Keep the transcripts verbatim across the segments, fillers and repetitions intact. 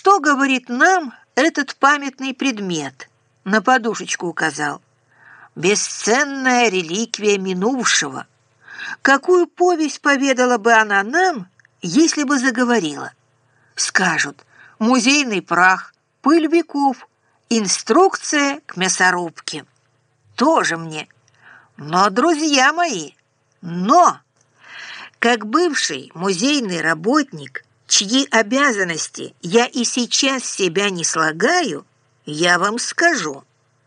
Что говорит нам этот памятный предмет? На подушечку указал. Бесценная реликвия минувшего. Какую повесть поведала бы она нам, если бы заговорила? Скажут: музейный прах, пыль веков, инструкция к мясорубке. Тоже мне. Но, друзья мои, но, как бывший музейный работник, чьи обязанности я и сейчас себя не слагаю, я вам скажу.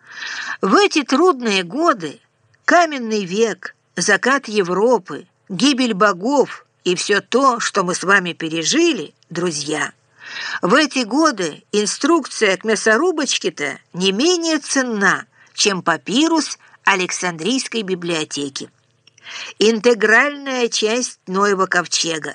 В эти трудные годы, каменный век, закат Европы, гибель богов и все то, что мы с вами пережили, друзья, в эти годы инструкция к мясорубочке-то не менее ценна, чем папирус Александрийской библиотеки. Интегральная часть Ноева ковчега,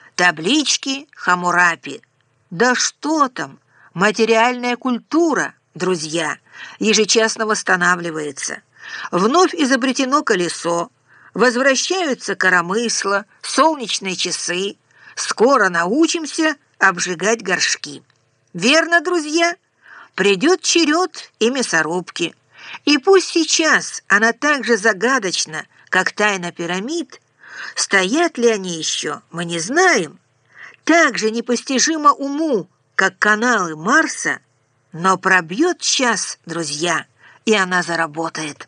таблички Хаммурапи. Да что там, материальная культура, друзья, ежечасно восстанавливается. Вновь изобретено колесо, возвращаются коромысла, солнечные часы. Скоро научимся обжигать горшки. Верно, друзья? Придет черед и мясорубки. И пусть сейчас она так же загадочна, как тайна пирамид, стоят ли они еще, мы не знаем, так же непостижимо уму, как каналы Марса, но пробьет час, друзья, и она заработает.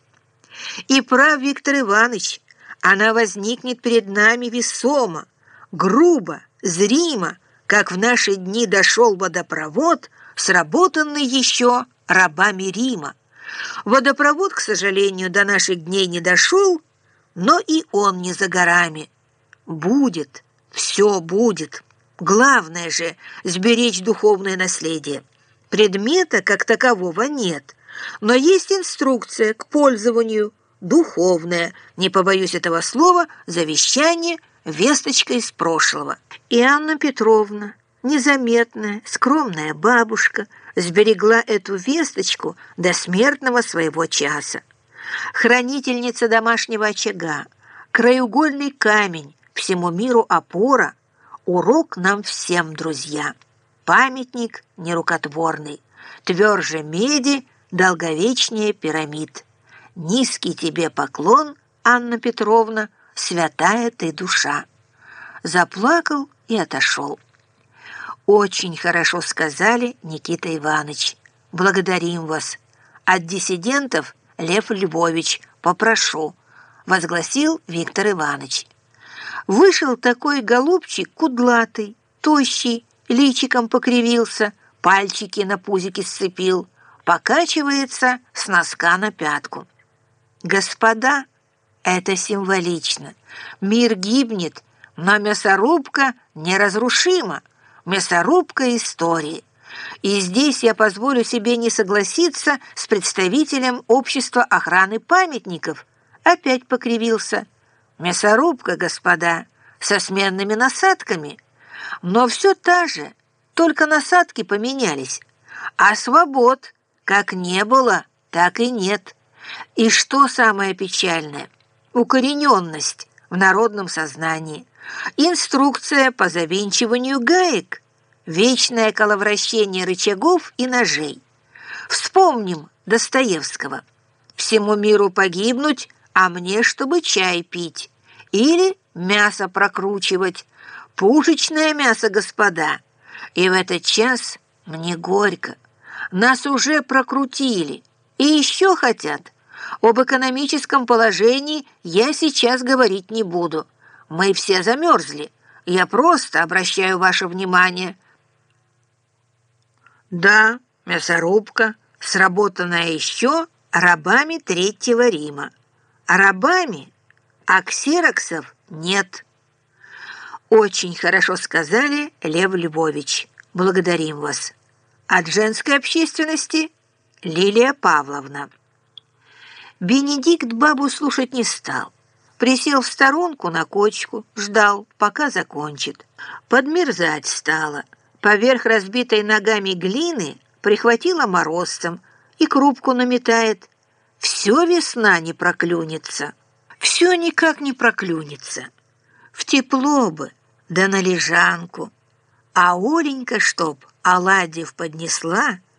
И прав Виктор Иванович, она возникнет перед нами весомо, грубо, зримо, как в наши дни дошел водопровод, сработанный еще рабами Рима. Водопровод, к сожалению, до наших дней не дошел, но и он не за горами. Будет, все будет. Главное же – сберечь духовное наследие. Предмета как такового нет, но есть инструкция к пользованию, духовное, не побоюсь этого слова, завещание, весточка из прошлого. И Анна Петровна, незаметная, скромная бабушка, сберегла эту весточку до смертного своего часа. Хранительница домашнего очага, краеугольный камень, всему миру опора, урок нам всем, друзья. Памятник нерукотворный, тверже меди, долговечнее пирамид. Низкий тебе поклон, Анна Петровна, святая ты душа. Заплакал и отошел. Очень хорошо сказали, Никита Иванович. Благодарим вас. От диссидентов Лев Львович, попрошу, возгласил Виктор Иванович. Вышел такой голубчик кудлатый, тощий, личиком покривился, пальчики на пузике сцепил, покачивается с носка на пятку. Господа, это символично. Мир гибнет, но мясорубка неразрушима. Мясорубка истории. И здесь я позволю себе не согласиться с представителем общества охраны памятников. Опять покривился. Мясорубка, господа, со сменными насадками. Но все та же, только насадки поменялись. А свобод как не было, так и нет. И что самое печальное? Укорененность в народном сознании. Инструкция по завинчиванию гаек. Вечное коловращение рычагов и ножей. Вспомним Достоевского. Всему миру погибнуть, а мне, чтобы чай пить. Или мясо прокручивать. Пушечное мясо, господа. И в этот час мне горько. Нас уже прокрутили. И еще хотят. Об экономическом положении я сейчас говорить не буду. Мы все замерзли. Я просто обращаю ваше внимание. Да, мясорубка, сработанная еще рабами Третьего Рима. А рабами, а ксероксов нет. Очень хорошо сказали, Лев Львович. Благодарим вас. От женской общественности Лилия Павловна. Бенедикт бабу слушать не стал. Присел в сторонку на кочку, ждал, пока закончит. Подмерзать стало. Поверх разбитой ногами глины прихватила морозцем и крупку наметает. Все весна не проклюнется. Все никак не проклюнется. В тепло бы, да на лежанку. А Оленька, чтоб оладьев поднесла,